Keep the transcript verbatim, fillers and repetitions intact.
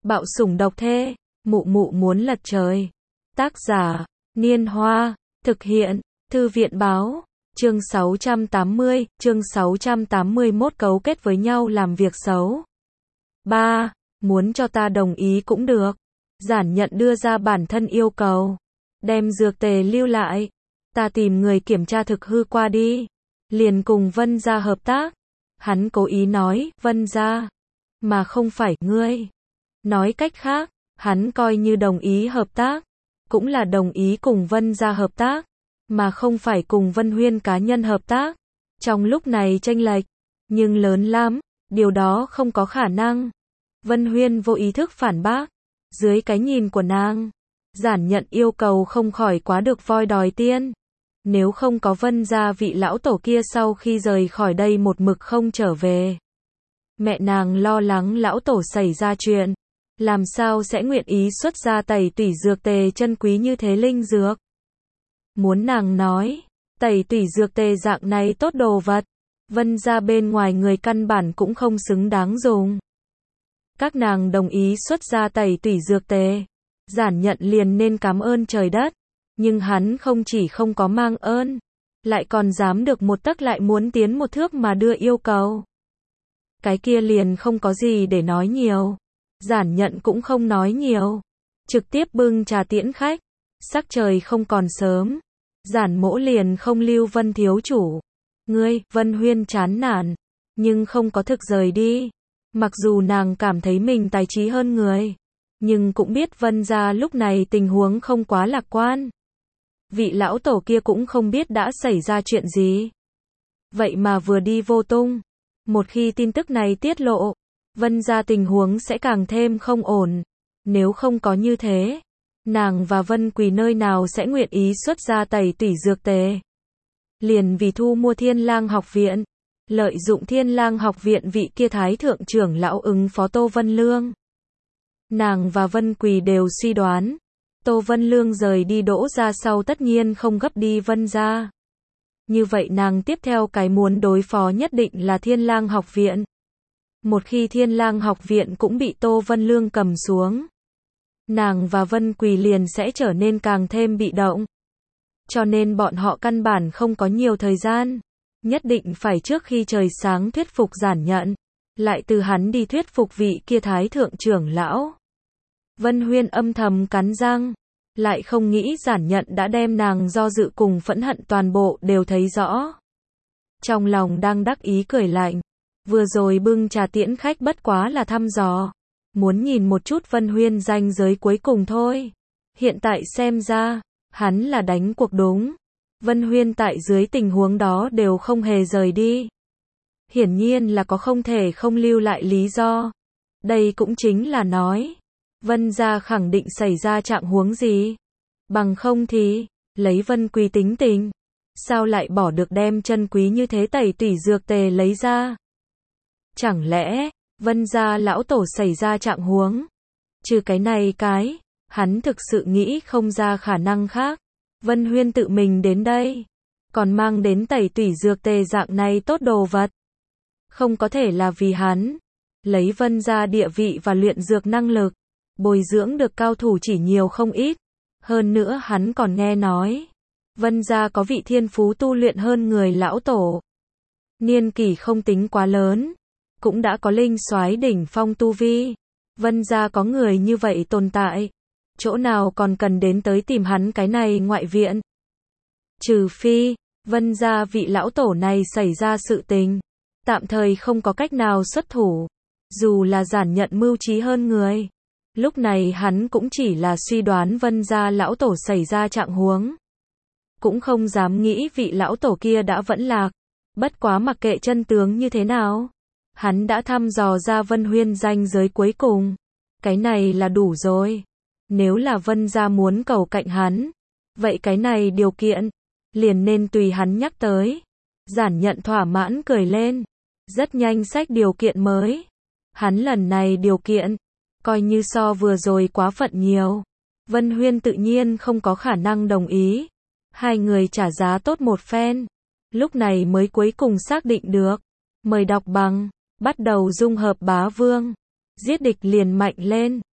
Bạo sủng độc thê, mụ mụ muốn lật trời. Tác giả, Niên Hoa, thực hiện, Thư viện báo, chương sáu trăm tám mươi, chương sáu trăm tám mươi mốt cấu kết với nhau làm việc xấu. ba. Muốn cho ta đồng ý cũng được. Giản Nhận đưa ra bản thân yêu cầu. Đem dược tề lưu lại. Ta tìm người kiểm tra thực hư qua đi. Liền cùng Vân gia hợp tác. Hắn cố ý nói, Vân gia, mà không phải ngươi. Nói cách khác, hắn coi như đồng ý hợp tác. Cũng là đồng ý cùng Vân gia hợp tác. Mà không phải cùng Vân Huyên cá nhân hợp tác. Trong lúc này chênh lệch, nhưng lớn lắm, điều đó không có khả năng. Vân Huyên vô ý thức phản bác. Dưới cái nhìn của nàng, Giản Nhận yêu cầu không khỏi quá được voi đòi tiên. Nếu không có Vân gia vị lão tổ kia sau khi rời khỏi đây một mực không trở về. Mẹ nàng lo lắng lão tổ xảy ra chuyện. Làm sao sẽ nguyện ý xuất ra tẩy tủy dược tề chân quý như thế linh dược. Muốn nàng nói, tẩy tủy dược tề dạng này tốt đồ vật. Vân gia bên ngoài người căn bản cũng không xứng đáng dùng. Các nàng đồng ý xuất ra tẩy tủy dược tề. Giản Nhận liền nên cảm ơn trời đất. Nhưng hắn không chỉ không có mang ơn, lại còn dám được một tấc lại muốn tiến một thước mà đưa yêu cầu. Cái kia liền không có gì để nói nhiều. Giản Nhận cũng không nói nhiều. Trực tiếp bưng trà tiễn khách. Sắc trời không còn sớm. Giản Mỗ liền không lưu Vân thiếu chủ. Ngươi, Vân Huyên chán nản. Nhưng không có thực rời đi. Mặc dù nàng cảm thấy mình tài trí hơn người. Nhưng cũng biết Vân gia lúc này tình huống không quá lạc quan. Vị lão tổ kia cũng không biết đã xảy ra chuyện gì. Vậy mà vừa đi vô tung. Một khi tin tức này tiết lộ, Vân gia tình huống sẽ càng thêm không ổn. Nếu không có như thế, nàng và Vân Quỳ nơi nào sẽ nguyện ý xuất ra tẩy tủy dược tề. Liền vì thu mua Thiên Lang học viện, lợi dụng Thiên Lang học viện vị kia thái thượng trưởng lão ứng phó Tô Vân Lương. Nàng và Vân Quỳ đều suy đoán, Tô Vân Lương rời đi Đỗ gia sau tất nhiên không gấp đi Vân gia. Như vậy nàng tiếp theo cái muốn đối phó nhất định là Thiên Lang học viện. Một khi Thiên Lang học viện cũng bị Tô Vân Lương cầm xuống, nàng và Vân Quỳ liền sẽ trở nên càng thêm bị động. Cho nên bọn họ căn bản không có nhiều thời gian. Nhất định phải trước khi trời sáng thuyết phục Giản Nhận. Lại từ hắn đi thuyết phục vị kia thái thượng trưởng lão. Vân Huyên âm thầm cắn răng. Lại không nghĩ Giản Nhận đã đem nàng do dự cùng phẫn hận toàn bộ đều thấy rõ. Trong lòng đang đắc ý cười lạnh. Vừa rồi bưng trà tiễn khách bất quá là thăm dò. Muốn nhìn một chút Vân Huyên ranh giới cuối cùng thôi. Hiện tại xem ra, hắn là đánh cuộc đúng. Vân Huyên tại dưới tình huống đó đều không hề rời đi. Hiển nhiên là có không thể không lưu lại lý do. Đây cũng chính là nói, Vân gia khẳng định xảy ra trạng huống gì. Bằng không thì, lấy Vân Quỳ tính tình, sao lại bỏ được đem chân quý như thế tẩy tủy dược tề lấy ra. Chẳng lẽ, Vân gia lão tổ xảy ra trạng huống. Trừ cái này cái, hắn thực sự nghĩ không ra khả năng khác. Vân Huyên tự mình đến đây, còn mang đến tẩy tủy dược tề dạng này tốt đồ vật. Không có thể là vì hắn, lấy Vân gia địa vị và luyện dược năng lực, bồi dưỡng được cao thủ chỉ nhiều không ít. Hơn nữa hắn còn nghe nói, Vân gia có vị thiên phú tu luyện hơn người lão tổ. Niên kỷ không tính quá lớn, cũng đã có linh soái đỉnh phong tu vi. Vân gia có người như vậy tồn tại. Chỗ nào còn cần đến tới tìm hắn cái này ngoại viện. Trừ phi, Vân gia vị lão tổ này xảy ra sự tình. Tạm thời không có cách nào xuất thủ. Dù là Giản Nhận mưu trí hơn người. Lúc này hắn cũng chỉ là suy đoán Vân gia lão tổ xảy ra trạng huống. Cũng không dám nghĩ vị lão tổ kia đã vẫn lạc. Bất quá mặc kệ chân tướng như thế nào. Hắn đã thăm dò ra Vân Huyên ranh giới cuối cùng. Cái này là đủ rồi. Nếu là Vân gia muốn cầu cạnh hắn, vậy cái này điều kiện, liền nên tùy hắn nhắc tới. Giản Nhận thỏa mãn cười lên. Rất nhanh xách điều kiện mới. Hắn lần này điều kiện, coi như so vừa rồi quá phận nhiều. Vân Huyên tự nhiên không có khả năng đồng ý. Hai người trả giá tốt một phen. Lúc này mới cuối cùng xác định được. Mời đọc bằng, bắt đầu dung hợp bá vương. Giết địch liền mạnh lên.